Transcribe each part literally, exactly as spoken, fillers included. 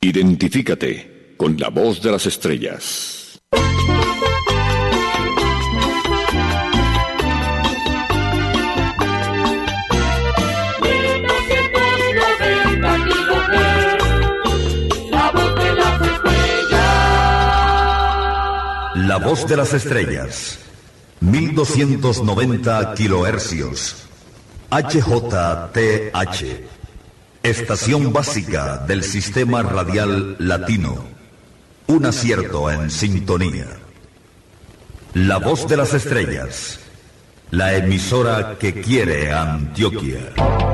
Identifícate con la voz de las estrellas. La voz de las estrellas, mil doscientos noventa kilohercios, H J T H, estación básica del sistema radial latino, un acierto en sintonía. La voz de las estrellas, la emisora que quiere Antioquia.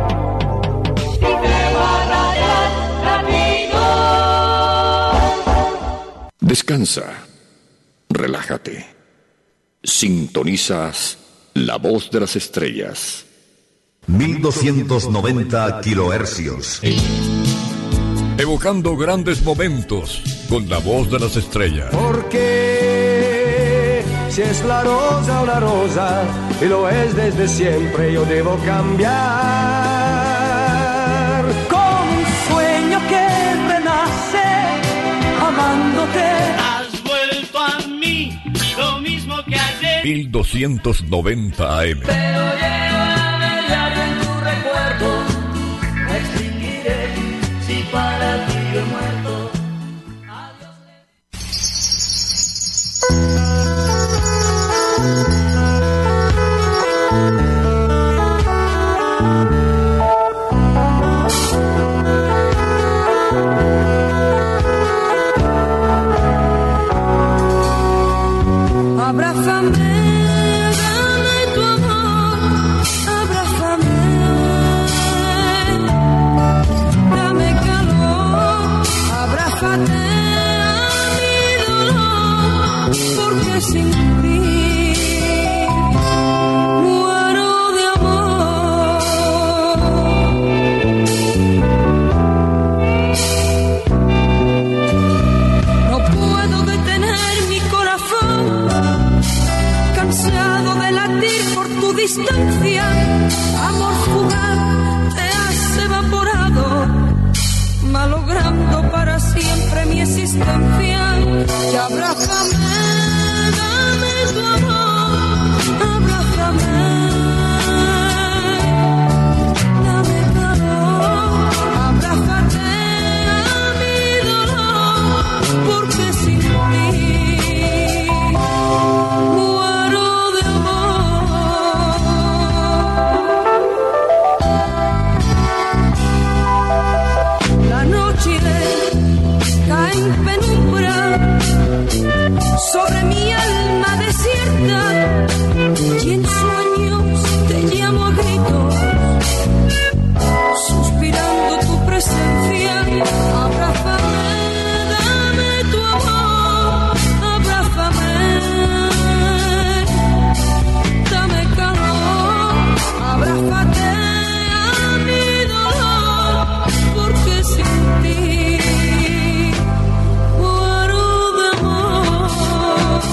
Descansa. Relájate. Sintonizas la voz de las estrellas. mil doscientos noventa kilohercios. Evocando grandes momentos con la voz de las estrellas. Porque si es la rosa una rosa y lo es desde siempre, yo debo cambiar. Como un sueño que renace amándote. mil doscientos noventa A M. Pero llévame diario en tu recuerdo, me extinguiré si para ti yo he muerto. Adiós. Abrázame, dame tu amor, abrázame, dame calor, abrázate a mi dolor, porque sin ti muero de amor. No puedo detener mi corazón, cansado de latir por tu distancia, amor fugaz, te has evaporado, malogrando para siempre mi existencia. Y abrázame, dame tu amor, abrázame, dame calor, abrázate a mi dolor, porque sin ti en penumbra sobre mi alma desierta, y en sueños te llamo a gritos, suspirando tu presencia. Abrázame, dame tu amor, abrázame, dame calor, abrázate a mi dolor, porque sin ti muero de amor.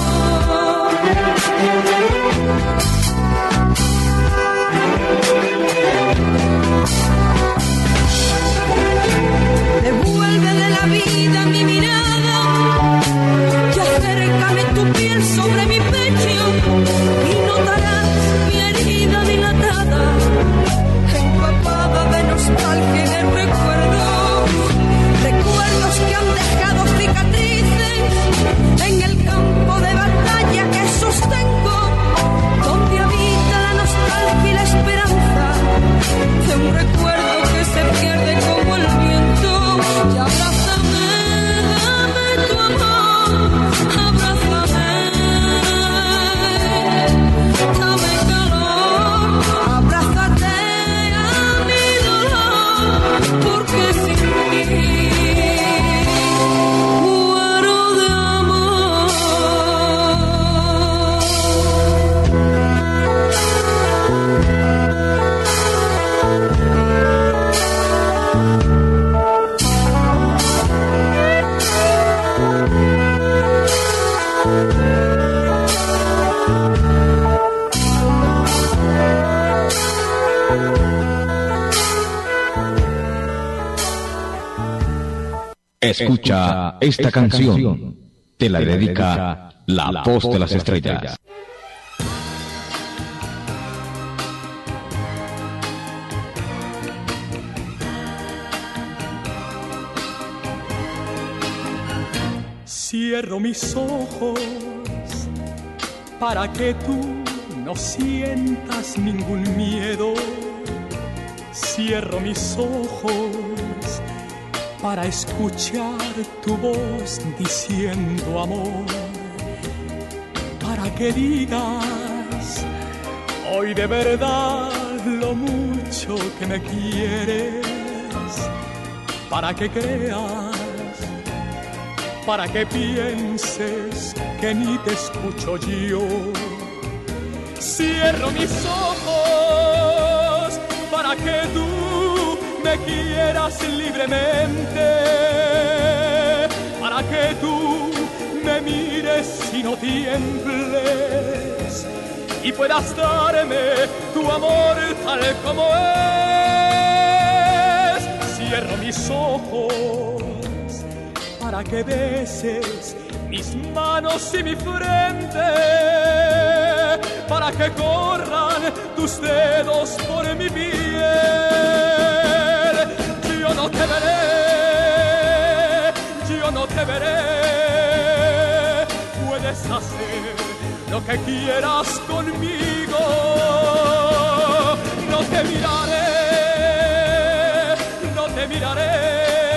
Escucha esta canción. Te la dedica La Voz de las Estrellas. Cierro mis ojos para que tú no sientas ningún miedo. Cierro mis ojos para escuchar tu voz diciendo amor, para que digas hoy de verdad lo mucho que me quieres, para que creas, para que pienses que ni te escucho yo. Cierro mis ojos para que tú me quieras libremente, para que tú me mires y no tiembles y puedas darme tu amor tal como es. Cierro mis ojos para que beses mis manos y mi frente, para que corran tus dedos por mi piel. Yo no te veré, yo no te veré, puedes hacer lo que quieras conmigo. No te miraré, no te miraré,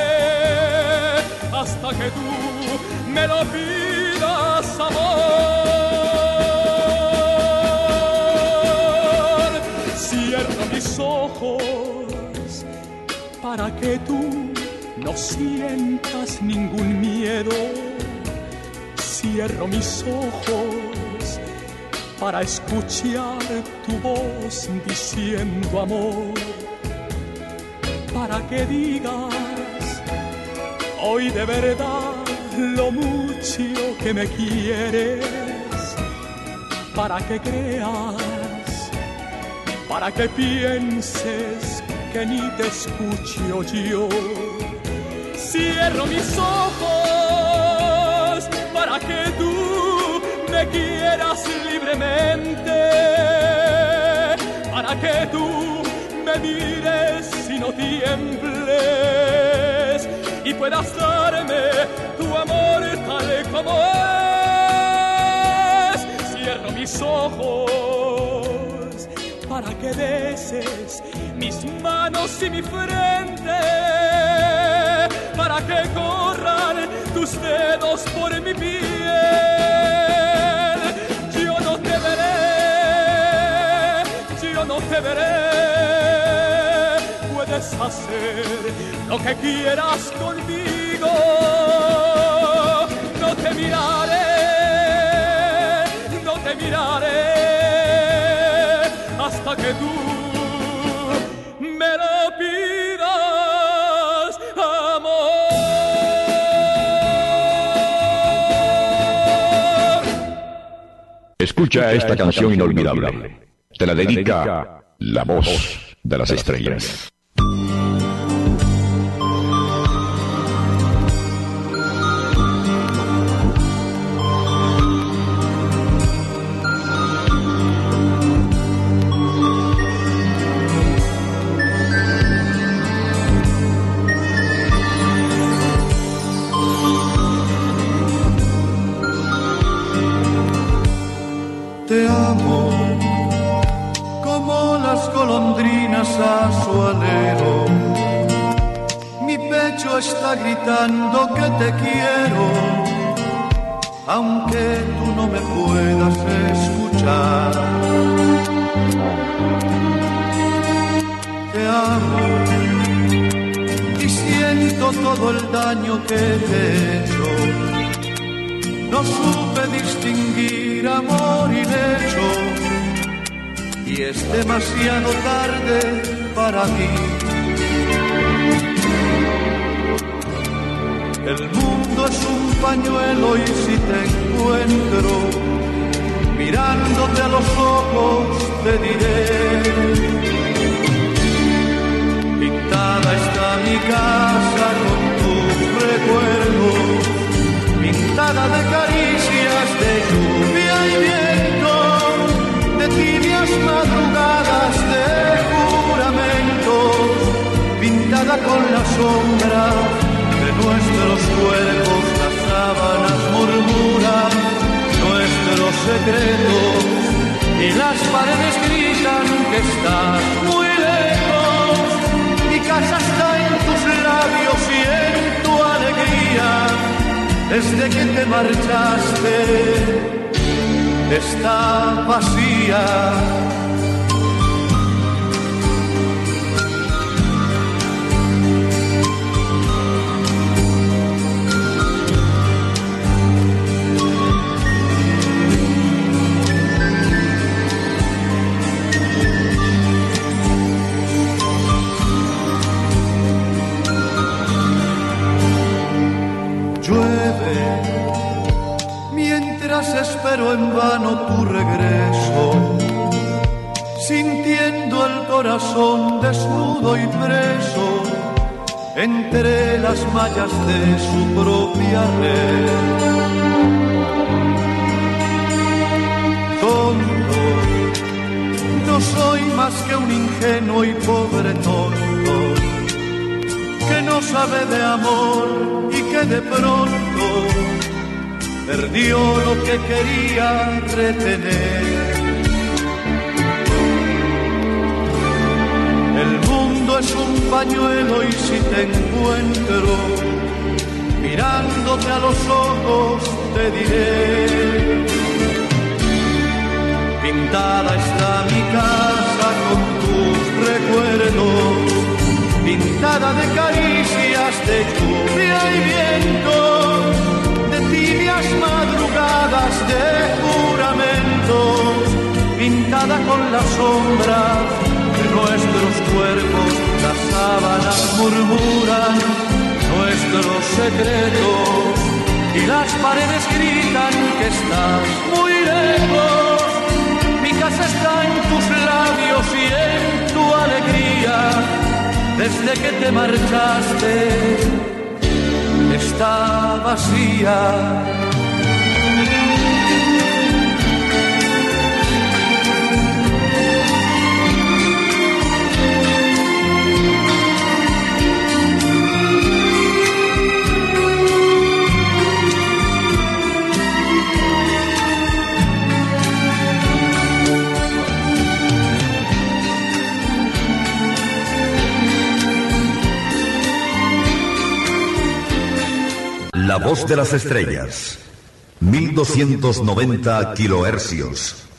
hasta que tú me lo pidas, amor. Cierro mis ojos para que tú no sientas ningún miedo. Cierro mis ojos para escuchar tu voz diciendo amor, para que digas hoy de verdad lo mucho que me quieres, para que creas, para que pienses que ni te escucho yo. Cierro mis ojos para que tú me quieras libremente, para que tú me mires y no tiembles y puedas darme tu amor tal como es. Cierro mis ojos para que beses mis manos y mi frente, para que corran tus dedos por mi piel. Yo no te veré, yo no te veré, puedes hacer lo que quieras conmigo. No te miraré, no te miraré, hasta que tú me lo pidas, amor. Escucha esta canción inolvidable. Te la dedica La Voz de las Estrellas. Te amo como las golondrinas a su alero. Mi pecho está gritando que te quiero, aunque tú no me puedas escuchar. Te amo y siento todo el daño que te he hecho. No supe distinguir amor y lecho, y es demasiado tarde para mí. El mundo es un pañuelo y si te encuentro mirándote a los ojos te diré: pintada está mi casa con tu recuerdo. pintada con la sombra de nuestros cuerpos, las sábanas murmuran nuestros secretos y las paredes gritan que estás muy lejos. Mi casa está en tus labios y en tu alegría, desde que te marchaste está vacía. Espero en vano tu regreso, sintiendo el corazón desnudo y preso entre las mallas de su propia red. Tonto, no soy más que un ingenuo y pobre tonto que no sabe de amor y que de pronto perdió lo que quería retener. El mundo es un pañuelo y si te encuentro mirándote a los ojos te diré: pintada está mi casa con tus recuerdos, pintada de caricias, de lluvia y viento, tibias madrugadas de juramentos, pintada con la sombra de nuestros cuerpos, las sábanas murmuran nuestros secretos y las paredes gritan que estás muy lejos. Mi casa está en tus labios y en tu alegría, desde que te marchaste está vacía. La voz de las estrellas, mil doscientos noventa kilohercios.